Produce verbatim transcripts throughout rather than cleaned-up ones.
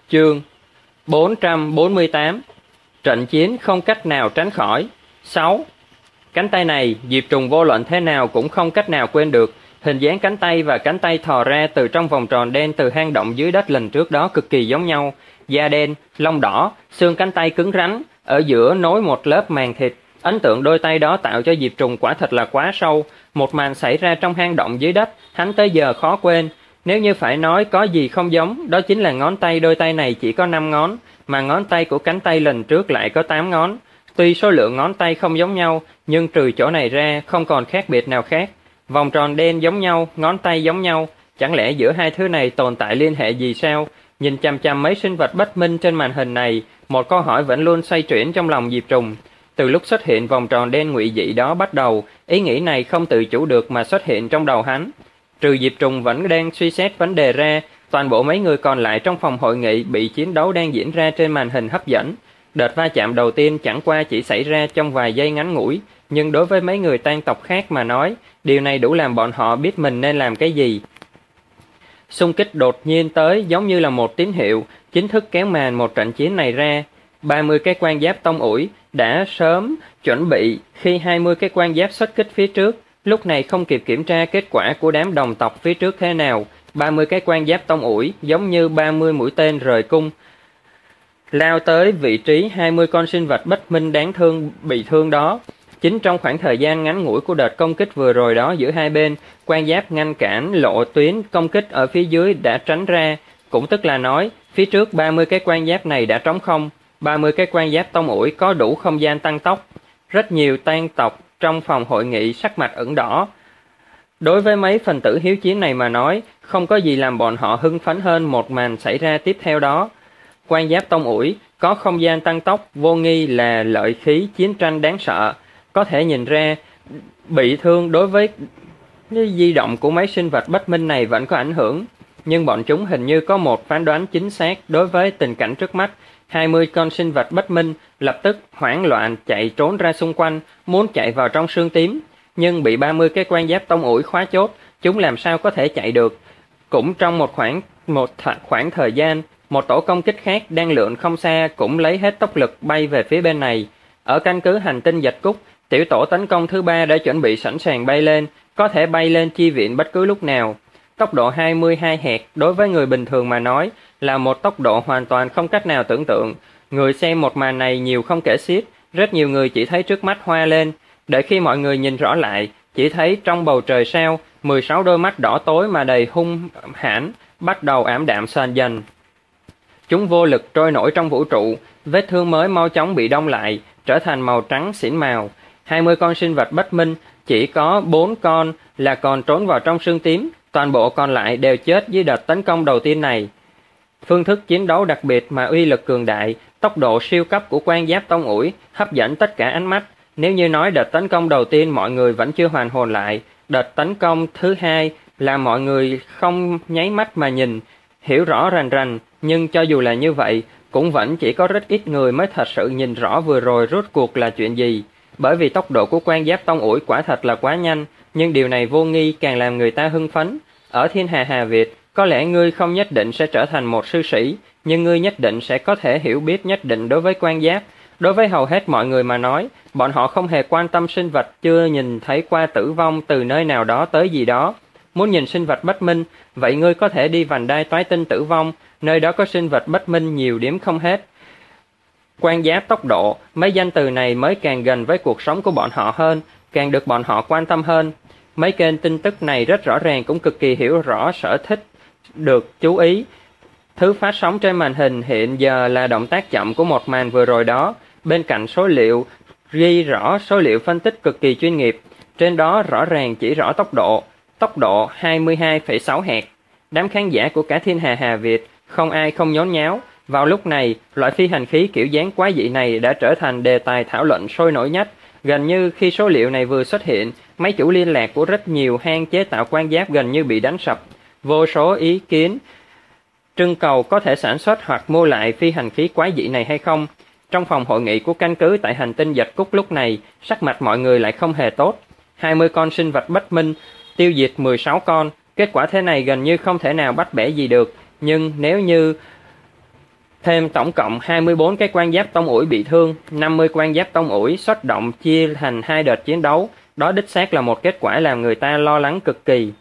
Chương bốn trăm bốn mươi tám. Trận chiến không cách nào tránh khỏi. sáu. Cánh tay này, Diệp Trùng vô luận thế nào cũng không cách nào quên được. Hình dáng cánh tay và cánh tay thò ra từ trong vòng tròn đen từ hang động dưới đất lần trước đó cực kỳ giống nhau. Da đen, lông đỏ, xương cánh tay cứng rắn, ở giữa nối một lớp màng thịt. Ấn tượng đôi tay đó tạo cho Diệp Trùng quả thật là quá sâu. Một màn xảy ra trong hang động dưới đất, hắn tới giờ khó quên. Nếu như phải nói có gì không giống, đó chính là ngón tay đôi tay này chỉ có năm ngón, mà ngón tay của cánh tay lần trước lại có tám ngón. Tuy số lượng ngón tay không giống nhau, nhưng trừ chỗ này ra không còn khác biệt nào khác. Vòng tròn đen giống nhau, ngón tay giống nhau, chẳng lẽ giữa hai thứ này tồn tại liên hệ gì sao? Nhìn chằm chằm mấy sinh vật bất minh trên màn hình này, một câu hỏi vẫn luôn xoay chuyển trong lòng Diệp Trùng. Từ lúc xuất hiện vòng tròn đen ngụy dị đó bắt đầu, ý nghĩ này không tự chủ được mà xuất hiện trong đầu hắn. Trừ Diệp Trùng vẫn đang suy xét vấn đề ra, toàn bộ mấy người còn lại trong phòng hội nghị bị chiến đấu đang diễn ra trên màn hình hấp dẫn. Đợt va chạm đầu tiên chẳng qua chỉ xảy ra trong vài giây ngắn ngủi, nhưng đối với mấy người tang tộc khác mà nói, điều này đủ làm bọn họ biết mình nên làm cái gì. Xung kích đột nhiên tới giống như là một tín hiệu, chính thức kéo màn một trận chiến này ra. ba mươi cái quan giáp tông ủi đã sớm chuẩn bị khi hai mươi cái quan giáp xuất kích phía trước, lúc này không kịp kiểm tra kết quả của đám đồng tộc phía trước thế nào. ba mươi cái quan giáp tông ủi giống như ba mươi mũi tên rời cung, lao tới vị trí hai mươi con sinh vật bất minh đáng thương bị thương đó. Chính trong khoảng thời gian ngắn ngủi của đợt công kích vừa rồi đó giữa hai bên, quan giáp ngăn cản lộ tuyến công kích ở phía dưới đã tránh ra, cũng tức là nói, phía trước ba mươi cái quan giáp này đã trống không. ba mươi cái quan giáp tông ủi có đủ không gian tăng tốc. Rất nhiều tang tộc trong phòng hội nghị sắc mặt ửng đỏ. Đối với mấy phần tử hiếu chiến này mà nói, không có gì làm bọn họ hưng phấn hơn một màn xảy ra tiếp theo đó. Quan giáp tông ủi có không gian tăng tốc vô nghi là lợi khí chiến tranh đáng sợ. Có thể nhìn ra, bị thương đối với di động của mấy sinh vật bất minh này vẫn có ảnh hưởng. Nhưng bọn chúng hình như có một phán đoán chính xác đối với tình cảnh trước mắt. hai mươi con sinh vật bất minh lập tức hoảng loạn chạy trốn ra xung quanh, muốn chạy vào trong xương tím. Nhưng bị ba mươi cái quan giáp tông ủi khóa chốt, chúng làm sao có thể chạy được. Cũng trong một khoảng, một khoảng thời gian, một tổ công kích khác đang lượn không xa cũng lấy hết tốc lực bay về phía bên này. Ở căn cứ hành tinh Dạch Cúc, tiểu tổ tấn công thứ ba đã chuẩn bị sẵn sàng bay lên, có thể bay lên chi viện bất cứ lúc nào. Tốc độ hai mươi hai hẹt đối với người bình thường mà nói là một tốc độ hoàn toàn không cách nào tưởng tượng. Người xem một màn này nhiều không kể xiết, rất nhiều người chỉ thấy trước mắt hoa lên. Đợi khi mọi người nhìn rõ lại, chỉ thấy trong bầu trời sao, mười sáu đôi mắt đỏ tối mà đầy hung hãn bắt đầu ảm đạm dần dần. Chúng vô lực trôi nổi trong vũ trụ, vết thương mới mau chóng bị đông lại, trở thành màu trắng xỉn màu. hai mươi con sinh vật bất minh, chỉ có bốn con là còn trốn vào trong xương tím, toàn bộ còn lại đều chết dưới đợt tấn công đầu tiên này. Phương thức chiến đấu đặc biệt mà uy lực cường đại, tốc độ siêu cấp của quan giáp tông ủi hấp dẫn tất cả ánh mắt. Nếu như nói đợt tấn công đầu tiên mọi người vẫn chưa hoàn hồn lại, đợt tấn công thứ hai là mọi người không nháy mắt mà nhìn, hiểu rõ rành rành, nhưng cho dù là như vậy, cũng vẫn chỉ có rất ít người mới thật sự nhìn rõ vừa rồi rốt cuộc là chuyện gì. Bởi vì tốc độ của quan giáp tông ủi quả thật là quá nhanh, nhưng điều này vô nghi càng làm người ta hưng phấn. Ở thiên hà Hà Việt, có lẽ ngươi không nhất định sẽ trở thành một sư sĩ, nhưng ngươi nhất định sẽ có thể hiểu biết nhất định đối với quan giáp. Đối với hầu hết mọi người mà nói, bọn họ không hề quan tâm sinh vật chưa nhìn thấy qua tử vong từ nơi nào đó tới gì đó. Muốn nhìn sinh vật bất minh, vậy ngươi có thể đi vành đai toái tinh tử vong, nơi đó có sinh vật bất minh nhiều điểm không hết. Quan giáp tốc độ, mấy danh từ này mới càng gần với cuộc sống của bọn họ hơn, càng được bọn họ quan tâm hơn. Mấy kênh tin tức này rất rõ ràng cũng cực kỳ hiểu rõ sở thích được chú ý. Thứ phát sóng trên màn hình hiện giờ là động tác chậm của một màn vừa rồi đó, bên cạnh số liệu ghi rõ số liệu phân tích cực kỳ chuyên nghiệp. Trên đó rõ ràng chỉ rõ tốc độ, tốc độ hai mươi hai phẩy sáu hẹt. Đám khán giả của cả thiên hà Hà Việt không ai không nhốn nháo. Vào lúc này, loại phi hành khí kiểu dáng quái dị này đã trở thành đề tài thảo luận sôi nổi nhất. Gần như khi số liệu này vừa xuất hiện, máy chủ liên lạc của rất nhiều hãng chế tạo quan giáp gần như bị đánh sập. Vô số ý kiến trưng cầu có thể sản xuất hoặc mua lại phi hành khí quái dị này hay không. Trong phòng hội nghị của căn cứ tại hành tinh Dạch Cúc lúc này, sắc mặt mọi người lại không hề tốt. hai mươi con sinh vật bất minh, tiêu diệt mười sáu con. Kết quả thế này gần như không thể nào bắt bẻ gì được. Nhưng nếu như Thêm tổng cộng hai mươi bốn cái quan giáp tông ủi bị thương, năm mươi quan giáp tông ủi xuất động chia thành hai đợt chiến đấu. Đó đích xác là một kết quả làm người ta lo lắng cực kỳ.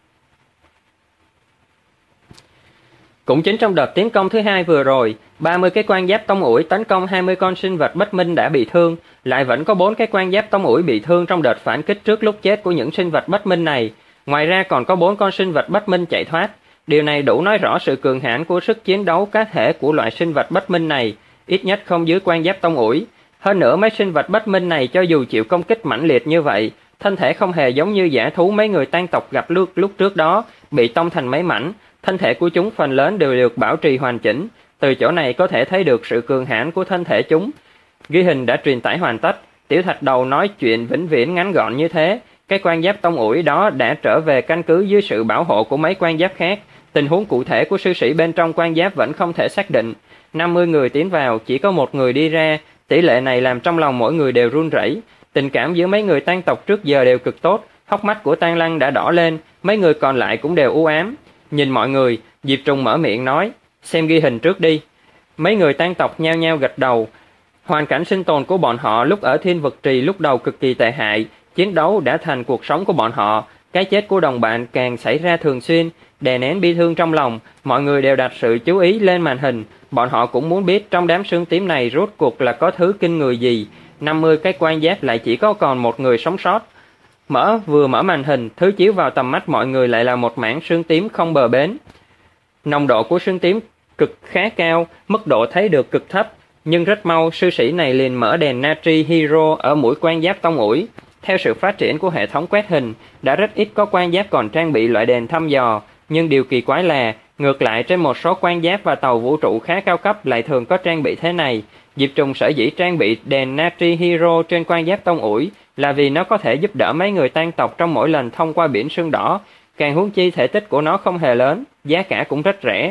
Cũng chính trong đợt tiến công thứ hai vừa rồi, ba mươi cái quan giáp tông ủi tấn công hai mươi con sinh vật bất minh đã bị thương, lại vẫn có bốn cái quan giáp tông ủi bị thương trong đợt phản kích trước lúc chết của những sinh vật bất minh này. Ngoài ra còn có bốn con sinh vật bất minh chạy thoát. Điều này đủ nói rõ sự cường hãn của sức chiến đấu cá thể của loại sinh vật bất minh này, ít nhất không dưới quan giáp tông ủi. Hơn nữa mấy sinh vật bất minh này cho dù chịu công kích mãnh liệt như vậy, thân thể không hề giống như dã thú mấy người tang tộc gặp lúc, lúc trước đó, bị tông thành mấy mảnh. Thân thể của chúng phần lớn đều được bảo trì hoàn chỉnh, từ chỗ này có thể thấy được sự cường hãn của thân thể chúng. Ghi hình đã truyền tải hoàn tất, Tiểu Thạch Đầu nói chuyện vĩnh viễn ngắn gọn như thế. Cái quan giáp tông ủi đó đã trở về căn cứ dưới sự bảo hộ của mấy quan giáp khác. Tình huống cụ thể của sư sĩ bên trong quan giáp vẫn không thể xác định. năm mươi người tiến vào, chỉ có một người đi ra, tỷ lệ này làm trong lòng mỗi người đều run rẩy. Tình cảm giữa mấy người tang tộc trước giờ đều cực tốt, hốc mắt của Tang Lăng đã đỏ lên, mấy người còn lại cũng đều u ám. Nhìn mọi người, Diệp Trùng mở miệng nói, xem ghi hình trước đi. Mấy người tang tộc nhao nhao gật đầu. Hoàn cảnh sinh tồn của bọn họ lúc ở Thiên Vực Trì lúc đầu cực kỳ tệ hại, chiến đấu đã thành cuộc sống của bọn họ, cái chết của đồng bạn càng xảy ra thường xuyên. Đè nén bi thương trong lòng, mọi người đều đặt sự chú ý lên màn hình, bọn họ cũng muốn biết trong đám xương tím này rốt cuộc là có thứ kinh người gì. năm mươi cái quan giáp lại chỉ có còn một người sống sót. Mở vừa mở màn hình, thứ chiếu vào tầm mắt mọi người lại là một mảng xương tím không bờ bến. Nồng độ của xương tím cực khá cao, mức độ thấy được cực thấp, nhưng rất mau sư sĩ này liền mở đèn natri hero ở mũi quan giáp tông ủi. Theo sự phát triển của hệ thống quét hình, đã rất ít có quan giáp còn trang bị loại đèn thăm dò, nhưng điều kỳ quái là, ngược lại trên một số quan giáp và tàu vũ trụ khá cao cấp lại thường có trang bị thế này. Diệp Trùng sở dĩ trang bị đèn natri hero trên quan giáp tông ủi là vì nó có thể giúp đỡ mấy người tang tộc trong mỗi lần thông qua biển sương đỏ, càng huống chi thể tích của nó không hề lớn, giá cả cũng rất rẻ.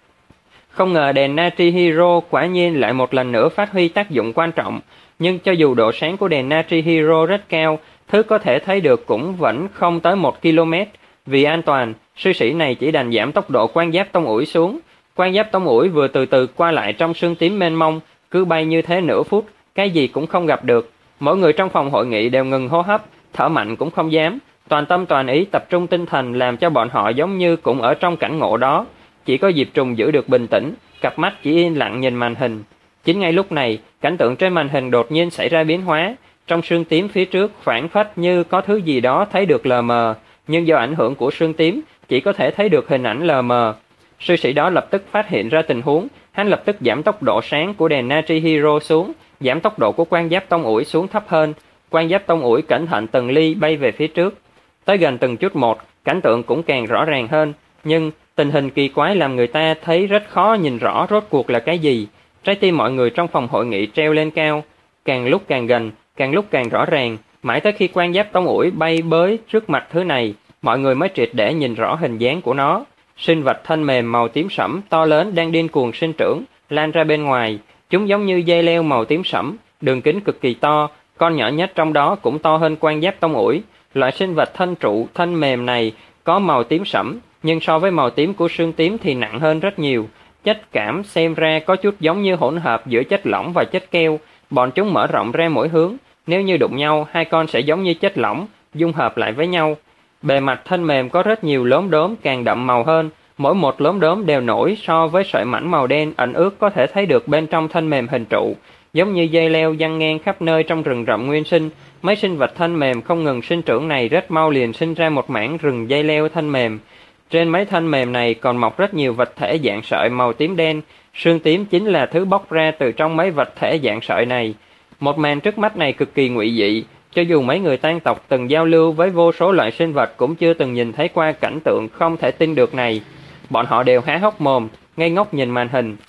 Không ngờ đèn natri hero quả nhiên lại một lần nữa phát huy tác dụng quan trọng, nhưng cho dù độ sáng của đèn natri hero rất cao, thứ có thể thấy được cũng vẫn không tới một ki lô mét. Vì an toàn, sư sĩ này chỉ đành giảm tốc độ quan giáp tông ủi xuống. Quan giáp tông ủi vừa từ từ qua lại trong sương tím mênh mông, cứ bay như thế nửa phút, cái gì cũng không gặp được. Mỗi người trong phòng hội nghị đều ngừng hô hấp, thở mạnh cũng không dám, toàn tâm toàn ý tập trung tinh thần làm cho bọn họ giống như cũng ở trong cảnh ngộ đó. Chỉ có Diệp Trùng giữ được bình tĩnh, cặp mắt chỉ yên lặng nhìn màn hình. Chính ngay lúc này, cảnh tượng trên màn hình đột nhiên xảy ra biến hóa. Trong sương tím phía trước phảng phất như có thứ gì đó thấy được lờ mờ, nhưng do ảnh hưởng của sương tím, chỉ có thể thấy được hình ảnh lờ mờ. Sư sĩ đó lập tức phát hiện ra tình huống, hắn lập tức giảm tốc độ sáng của đèn natri hero xuống, giảm tốc độ của quan giáp tông ủi xuống thấp hơn. Quan giáp tông ủi cẩn thận từng ly bay về phía trước, tới gần từng chút một, cảnh tượng cũng càng rõ ràng hơn. Nhưng tình hình kỳ quái làm người ta thấy rất khó nhìn rõ rốt cuộc là cái gì. Trái tim mọi người trong phòng hội nghị treo lên cao, càng lúc càng gần, càng lúc càng rõ ràng, mãi tới khi quan giáp tông ủi bay bới trước mặt thứ này, mọi người mới triệt để nhìn rõ hình dáng của nó. Sinh vật thân mềm màu tím sẫm to lớn đang điên cuồng sinh trưởng, lan ra bên ngoài. Chúng giống như dây leo màu tím sẫm, đường kính cực kỳ to, con nhỏ nhất trong đó cũng to hơn quan giáp tông ủi. Loại sinh vật thân trụ, thân mềm này có màu tím sẫm, nhưng so với màu tím của xương tím thì nặng hơn rất nhiều. Chất cảm xem ra có chút giống như hỗn hợp giữa chất lỏng và chất keo. Bọn chúng mở rộng ra mỗi hướng, nếu như đụng nhau, hai con sẽ giống như chất lỏng, dung hợp lại với nhau. Bề mặt thân mềm có rất nhiều lốm đốm càng đậm màu hơn, mỗi một lốm đốm đều nổi so với sợi mảnh màu đen ẩn ướt có thể thấy được bên trong thân mềm hình trụ, giống như dây leo giăng ngang khắp nơi trong rừng rậm nguyên sinh. Mấy sinh vật thân mềm không ngừng sinh trưởng này rất mau liền sinh ra một mảng rừng dây leo thân mềm. Trên mấy thân mềm này còn mọc rất nhiều vật thể dạng sợi màu tím đen, sương tím chính là thứ bóc ra từ trong mấy vật thể dạng sợi này. Một màn trước mắt này cực kỳ ngụy dị, cho dù mấy người tang tộc từng giao lưu với vô số loại sinh vật cũng chưa từng nhìn thấy qua cảnh tượng không thể tin được này. Bọn họ đều há hốc mồm, ngây ngốc nhìn màn hình.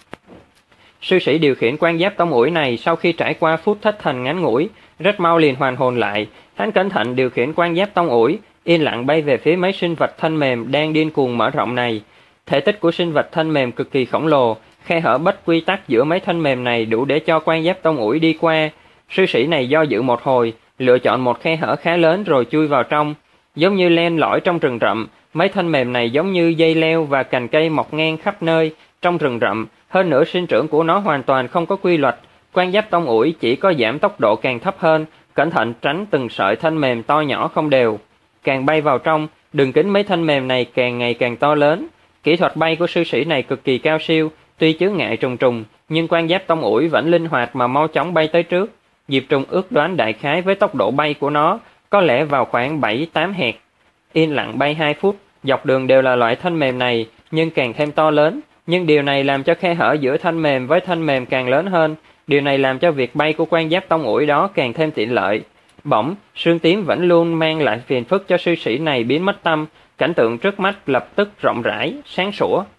Sư sĩ điều khiển quan giáp tông ủi này sau khi trải qua phút thất thần ngắn ngủi, rất mau liền hoàn hồn lại. Hắn cẩn thận điều khiển quan giáp tông ủi, yên lặng bay về phía mấy sinh vật thân mềm đang điên cuồng mở rộng này. Thể tích của sinh vật thân mềm cực kỳ khổng lồ, khe hở bất quy tắc giữa mấy thân mềm này đủ để cho quan giáp tông ủi đi qua. Sư sĩ này do dự một hồi, lựa chọn một khe hở khá lớn rồi chui vào trong. Giống như len lỏi trong rừng rậm, mấy thân mềm này giống như dây leo và cành cây mọc ngang khắp nơi, trong rừng rậm, hơn nữa sinh trưởng của nó hoàn toàn không có quy luật. Quan giáp tông ủi chỉ có giảm tốc độ càng thấp hơn, cẩn thận tránh từng sợi thanh mềm to nhỏ không đều. Càng bay vào trong, đường kính mấy thanh mềm này càng ngày càng to lớn. Kỹ thuật bay của sư sĩ này cực kỳ cao siêu, tuy chướng ngại trùng trùng, nhưng quan giáp tông ủi vẫn linh hoạt mà mau chóng bay tới trước. Diệp Trùng ước đoán đại khái với tốc độ bay của nó, có lẽ vào khoảng bảy tám hẹt. Yên lặng bay hai phút, dọc đường đều là loại thanh mềm này, nhưng càng thêm to lớn. Nhưng điều này làm cho khe hở giữa thanh mềm với thanh mềm càng lớn hơn. Điều này làm cho việc bay của quan giáp tông ủi đó càng thêm tiện lợi. Bỗng, sương tím vẫn luôn mang lại phiền phức cho sư sĩ này biến mất tâm. Cảnh tượng trước mắt lập tức rộng rãi, sáng sủa.